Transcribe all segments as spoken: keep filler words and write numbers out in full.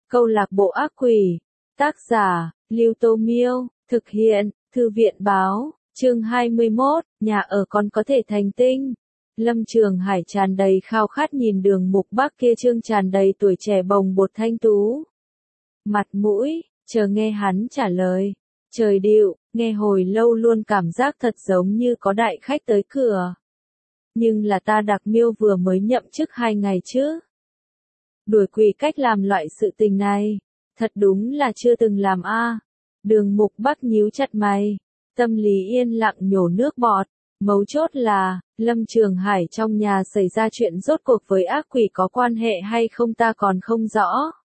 Câu lạc bộ ác quỷ. Tác giả, Lưu Tô Miêu, thực hiện, Thư viện báo, chương hai mươi mốt, nhà ở còn có thể thành tinh. Lâm Trường Hải tràn đầy khao khát nhìn Đường Mục Bắc kia trương tràn đầy tuổi trẻ bồng bột thanh tú. Mặt mũi, chờ nghe hắn trả lời. Trời điệu, nghe hồi lâu luôn cảm giác thật giống như có đại khách tới cửa. Nhưng là ta Đặc Miêu vừa mới nhậm chức hai ngày chứ. Đuổi quỷ cách làm loại sự tình này, thật đúng là chưa từng làm a. Đường Mục Bắc nhíu chặt mày, tâm lý yên lặng nhổ nước bọt. Mấu chốt là, Lâm Trường Hải trong nhà xảy ra chuyện rốt cuộc với ác quỷ có quan hệ hay không ta còn không rõ.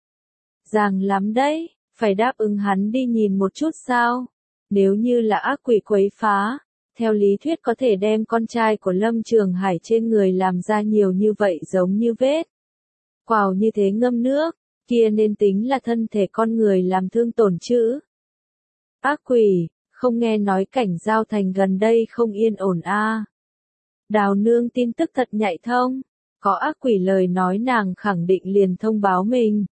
Ràng lắm đấy, phải đáp ứng hắn đi nhìn một chút sao. Nếu như là ác quỷ quấy phá, theo lý thuyết có thể đem con trai của Lâm Trường Hải trên người làm ra nhiều như vậy giống như vết. Quào như thế ngâm nước, kia nên tính là thân thể con người làm thương tổn chứ. Ác quỷ, không nghe nói cảnh giao thành gần đây không yên ổn a. Đào nương tin tức thật nhạy thông, có ác quỷ lời nói nàng khẳng định liền thông báo mình.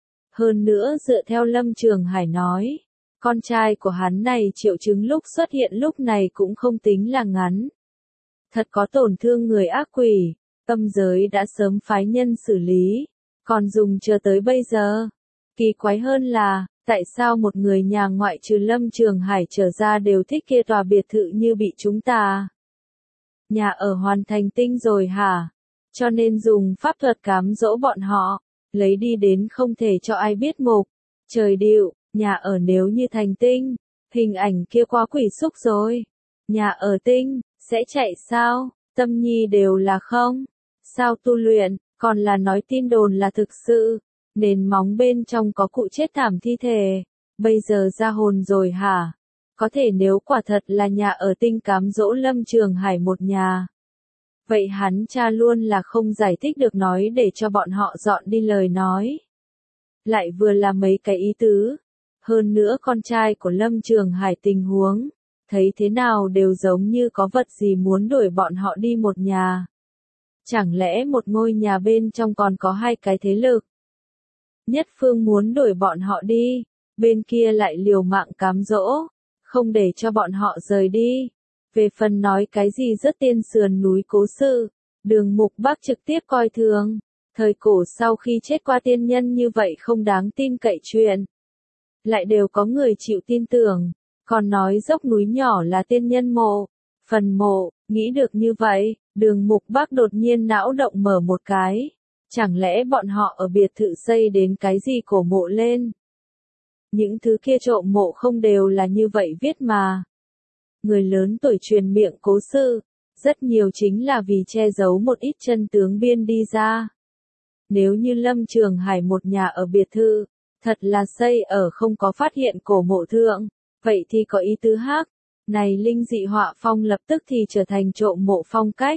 Hơn nữa dựa theo Lâm Trường Hải nói, con trai của hắn này triệu chứng lúc xuất hiện lúc này cũng không tính là ngắn. Thật có tổn thương người ác quỷ, tâm giới đã sớm phái nhân xử lý, còn dùng chờ tới bây giờ. Kỳ quái hơn là, tại sao một người nhà ngoại trừ Lâm Trường Hải trở ra đều thích kia tòa biệt thự như bị chúng ta. Nhà ở hoàn thành tinh rồi hả? Cho nên dùng pháp thuật cám dỗ bọn họ, lấy đi đến không thể cho ai biết mục. Trời điệu, nhà ở nếu như thành tinh, hình ảnh kia quá quỷ xúc rồi. Nhà ở tinh, sẽ chạy sao? Tâm nhi đều là không? Sao tu luyện, còn là nói tin đồn là thực sự. Nền móng bên trong có cụ chết thảm thi thể, bây giờ ra hồn rồi hả? Có thể nếu quả thật là nhà ở tinh cám dỗ Lâm Trường Hải một nhà. Vậy hắn cha luôn là không giải thích được nói để cho bọn họ dọn đi lời nói. Lại vừa là mấy cái ý tứ. Hơn nữa con trai của Lâm Trường Hải tình huống, thấy thế nào đều giống như có vật gì muốn đuổi bọn họ đi một nhà. Chẳng lẽ một ngôi nhà bên trong còn có hai cái thế lực? Nhất phương muốn đuổi bọn họ đi, bên kia lại liều mạng cám dỗ, không để cho bọn họ rời đi. Về phần nói cái gì rất tiên sườn núi cố sự, Đường Mục Bắc trực tiếp coi thường. Thời cổ sau khi chết qua tiên nhân như vậy không đáng tin cậy chuyện. Lại đều có người chịu tin tưởng, còn nói dốc núi nhỏ là tiên nhân mộ, phần mộ, nghĩ được như vậy, Đường Mục Bắc đột nhiên não động mở một cái. Chẳng lẽ bọn họ ở biệt thự xây đến cái gì cổ mộ lên? Những thứ kia trộm mộ không đều là như vậy viết mà. Người lớn tuổi truyền miệng cố sự, rất nhiều chính là vì che giấu một ít chân tướng biên đi ra. Nếu như Lâm Trường Hải một nhà ở biệt thự, thật là xây ở không có phát hiện cổ mộ thượng, vậy thì có ý tứ khác. Này linh dị họa phong lập tức thì trở thành trộm mộ phong cách.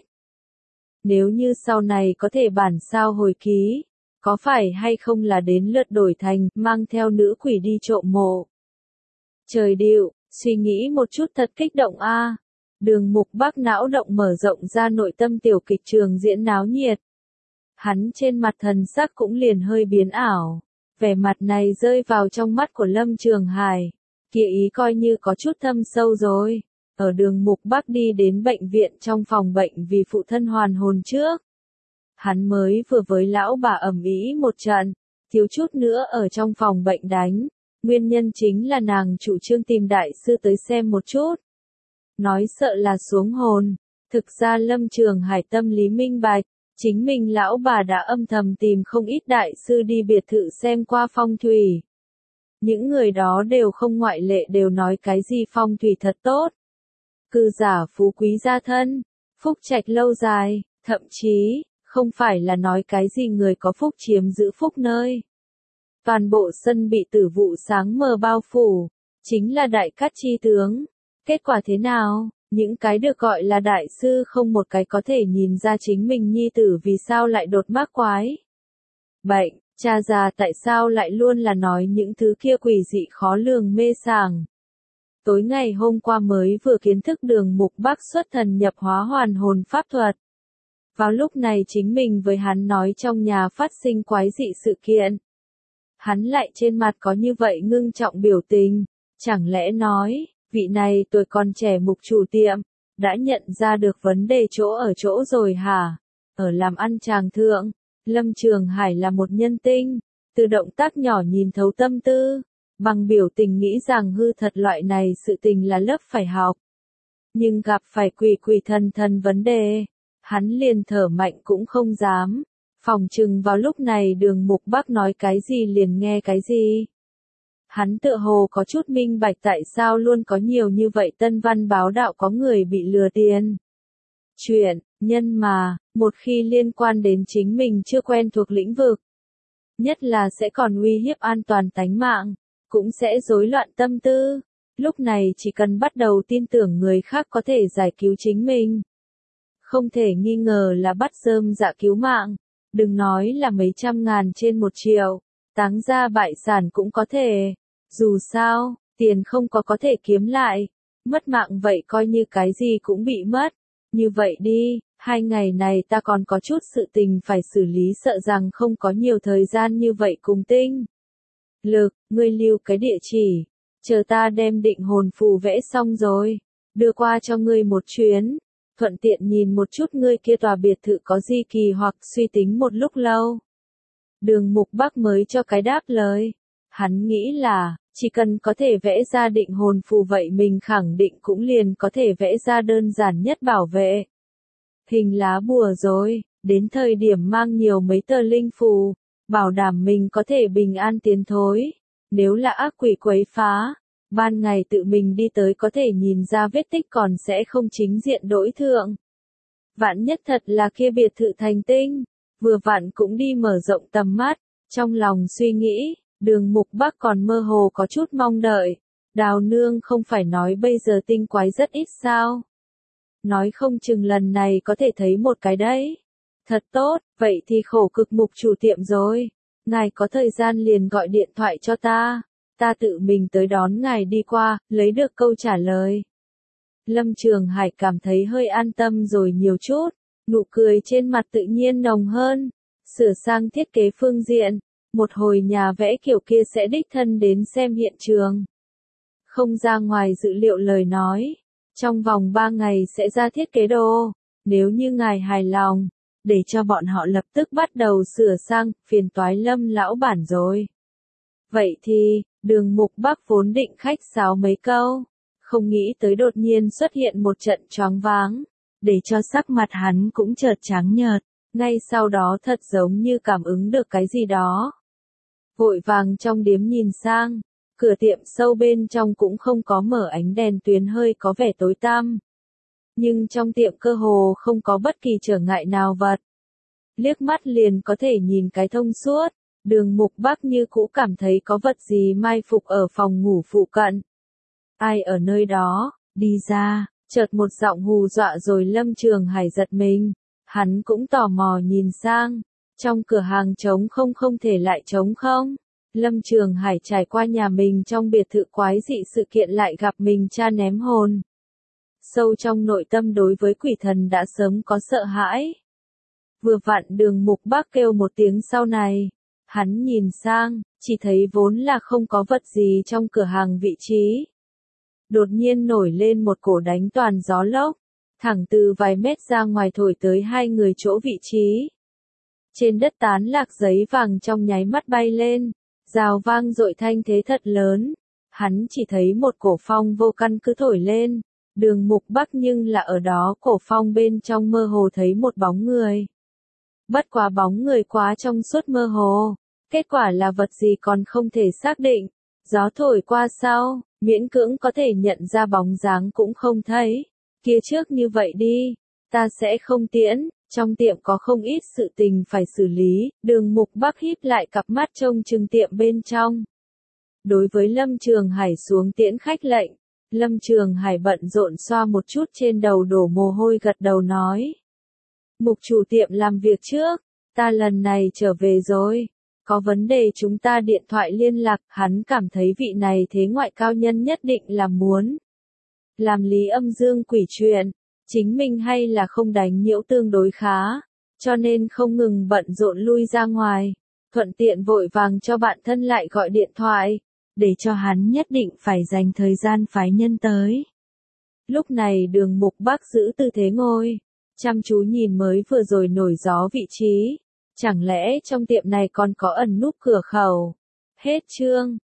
Nếu như sau này có thể bản sao hồi ký, có phải hay không là đến lượt đổi thành mang theo nữ quỷ đi trộm mộ? Trời điệu, suy nghĩ một chút thật kích động a. Đường Mục Bắc não động mở rộng ra nội tâm tiểu kịch trường diễn náo nhiệt. Hắn trên mặt thần sắc cũng liền hơi biến ảo, vẻ mặt này rơi vào trong mắt của Lâm Trường Hải, kia ý coi như có chút thâm sâu rồi. Ở Đường Mục Bắc đi đến bệnh viện trong phòng bệnh vì phụ thân hoàn hồn trước. Hắn mới vừa với lão bà ầm ĩ một trận, thiếu chút nữa ở trong phòng bệnh đánh. Nguyên nhân chính là nàng chủ trương tìm đại sư tới xem một chút. Nói sợ là xuống hồn. Thực ra Lâm Trường Hải tâm lý minh bạch, chính mình lão bà đã âm thầm tìm không ít đại sư đi biệt thự xem qua phong thủy. Những người đó đều không ngoại lệ đều nói cái gì phong thủy thật tốt. Cư giả phú quý gia thân, phúc trạch lâu dài, thậm chí, không phải là nói cái gì người có phúc chiếm giữ phúc nơi. Toàn bộ sân bị tử vụ sáng mờ bao phủ, chính là đại cát chi tướng. Kết quả thế nào? Những cái được gọi là đại sư không một cái có thể nhìn ra chính mình nhi tử vì sao lại đột mắc quái. Bệnh, cha già tại sao lại luôn là nói những thứ kia quỷ dị khó lường mê sảng. Tối ngày hôm qua mới vừa kiến thức Đường Mục Bắc xuất thần nhập hóa hoàn hồn pháp thuật. Vào lúc này chính mình với hắn nói trong nhà phát sinh quái dị sự kiện. Hắn lại trên mặt có như vậy ngưng trọng biểu tình, chẳng lẽ nói, vị này tuổi còn trẻ mục chủ tiệm, đã nhận ra được vấn đề chỗ ở chỗ rồi hả? Ở làm ăn chàng thượng, Lâm Trường Hải là một nhân tinh, từ động tác nhỏ nhìn thấu tâm tư, bằng biểu tình nghĩ rằng hư thật loại này sự tình là lớp phải học. Nhưng gặp phải quỷ quỷ thần thần vấn đề, hắn liền thở mạnh cũng không dám. Phòng trừng vào lúc này Đường Mục Bắc nói cái gì liền nghe cái gì. Hắn tựa hồ có chút minh bạch tại sao luôn có nhiều như vậy tân văn báo đạo có người bị lừa tiền. Chuyện, nhân mà, một khi liên quan đến chính mình chưa quen thuộc lĩnh vực, nhất là sẽ còn uy hiếp an toàn tánh mạng, cũng sẽ rối loạn tâm tư. Lúc này chỉ cần bắt đầu tin tưởng người khác có thể giải cứu chính mình. Không thể nghi ngờ là bắt rơm dạ cứu mạng, đừng nói là mấy trăm ngàn trên một triệu, táng ra bại sản cũng có thể. Dù sao, tiền không có có thể kiếm lại, mất mạng vậy coi như cái gì cũng bị mất. Như vậy đi, hai ngày này ta còn có chút sự tình phải xử lý, sợ rằng không có nhiều thời gian như vậy cùng Tinh Lực, ngươi lưu cái địa chỉ, chờ ta đem định hồn phù vẽ xong rồi, đưa qua cho ngươi một chuyến, thuận tiện nhìn một chút ngươi kia tòa biệt thự có gì kỳ hoặc. Suy tính một lúc lâu, Đường Mục Bắc mới cho cái đáp lời. Hắn nghĩ là, chỉ cần có thể vẽ ra định hồn phù vậy mình khẳng định cũng liền có thể vẽ ra đơn giản nhất bảo vệ hình lá bùa rồi, đến thời điểm mang nhiều mấy tờ linh phù, bảo đảm mình có thể bình an tiến thối. Nếu là ác quỷ quấy phá, ban ngày tự mình đi tới có thể nhìn ra vết tích còn sẽ không chính diện đối thượng. Vạn nhất thật là kia biệt thự thành tinh, vừa vặn cũng đi mở rộng tầm mắt, trong lòng suy nghĩ. Đường Mục Bắc còn mơ hồ có chút mong đợi, Đào nương không phải nói bây giờ tinh quái rất ít sao? Nói không chừng lần này có thể thấy một cái đấy. Thật tốt, vậy thì khổ cực Mục chủ tiệm rồi. Ngài có thời gian liền gọi điện thoại cho ta, ta tự mình tới đón ngài đi qua, lấy được câu trả lời. Lâm Trường Hải cảm thấy hơi an tâm rồi nhiều chút, nụ cười trên mặt tự nhiên nồng hơn, sửa sang thiết kế phương diện. Một hồi nhà vẽ kiểu kia sẽ đích thân đến xem hiện trường. Không ra ngoài dự liệu lời nói. Trong vòng ba ngày sẽ ra thiết kế đồ. Nếu như ngài hài lòng, để cho bọn họ lập tức bắt đầu sửa sang, phiền toái Lâm lão bản rồi. Vậy thì, Đường Mục Bắc vốn định khách sáo mấy câu. Không nghĩ tới đột nhiên xuất hiện một trận choáng váng. Để cho sắc mặt hắn cũng chợt trắng nhợt. Ngay sau đó thật giống như cảm ứng được cái gì đó. Vội vàng trong điếm nhìn sang, cửa tiệm sâu bên trong cũng không có mở ánh đèn tuyến, hơi có vẻ tối tăm. Nhưng trong tiệm cơ hồ không có bất kỳ trở ngại nào vật. Liếc mắt liền có thể nhìn cái thông suốt, Đường Mục Bắc như cũ cảm thấy có vật gì mai phục ở phòng ngủ phụ cận. Ai ở nơi đó, đi ra, chợt một giọng hù dọa rồi Lâm Trường Hải giật mình, hắn cũng tò mò nhìn sang. Trong cửa hàng trống không không thể lại trống không. Lâm Trường Hải trải qua nhà mình trong biệt thự quái dị sự kiện lại gặp mình cha ném hồn. Sâu trong nội tâm đối với quỷ thần đã sớm có sợ hãi. Vừa vặn Đường Mục Bắc kêu một tiếng sau này. Hắn nhìn sang, chỉ thấy vốn là không có vật gì trong cửa hàng vị trí. Đột nhiên nổi lên một cổ đánh toàn gió lốc, thẳng từ vài mét ra ngoài thổi tới hai người chỗ vị trí. Trên đất tán lạc giấy vàng trong nháy mắt bay lên, rào vang dội thanh thế thật lớn. Hắn chỉ thấy một cổ phong vô căn cứ thổi lên, Đường Mục Bắc nhưng là ở đó cổ phong bên trong mơ hồ thấy một bóng người. Bất quá bóng người quá trong suốt mơ hồ, kết quả là vật gì còn không thể xác định. Gió thổi qua sau, miễn cưỡng có thể nhận ra bóng dáng cũng không thấy. Kia trước như vậy đi, ta sẽ không tiễn. Trong tiệm có không ít sự tình phải xử lý, Đường Mục Bắc híp lại cặp mắt trông chừng tiệm bên trong. Đối với Lâm Trường Hải xuống tiễn khách lệnh, Lâm Trường Hải bận rộn xoa một chút trên đầu đổ mồ hôi gật đầu nói. Mục chủ tiệm làm việc trước, ta lần này trở về rồi. Có vấn đề chúng ta điện thoại liên lạc, hắn cảm thấy vị này thế ngoại cao nhân nhất định là muốn làm lý âm dương quỷ chuyện. Chính mình hay là không đánh nhiễu tương đối khá, cho nên không ngừng bận rộn lui ra ngoài, thuận tiện vội vàng cho bạn thân lại gọi điện thoại, để cho hắn nhất định phải dành thời gian phái nhân tới. Lúc này Đường Mục Bắc giữ tư thế ngồi, chăm chú nhìn mới vừa rồi nổi gió vị trí. Chẳng lẽ trong tiệm này còn có ẩn núp cửa khẩu? Hết chương.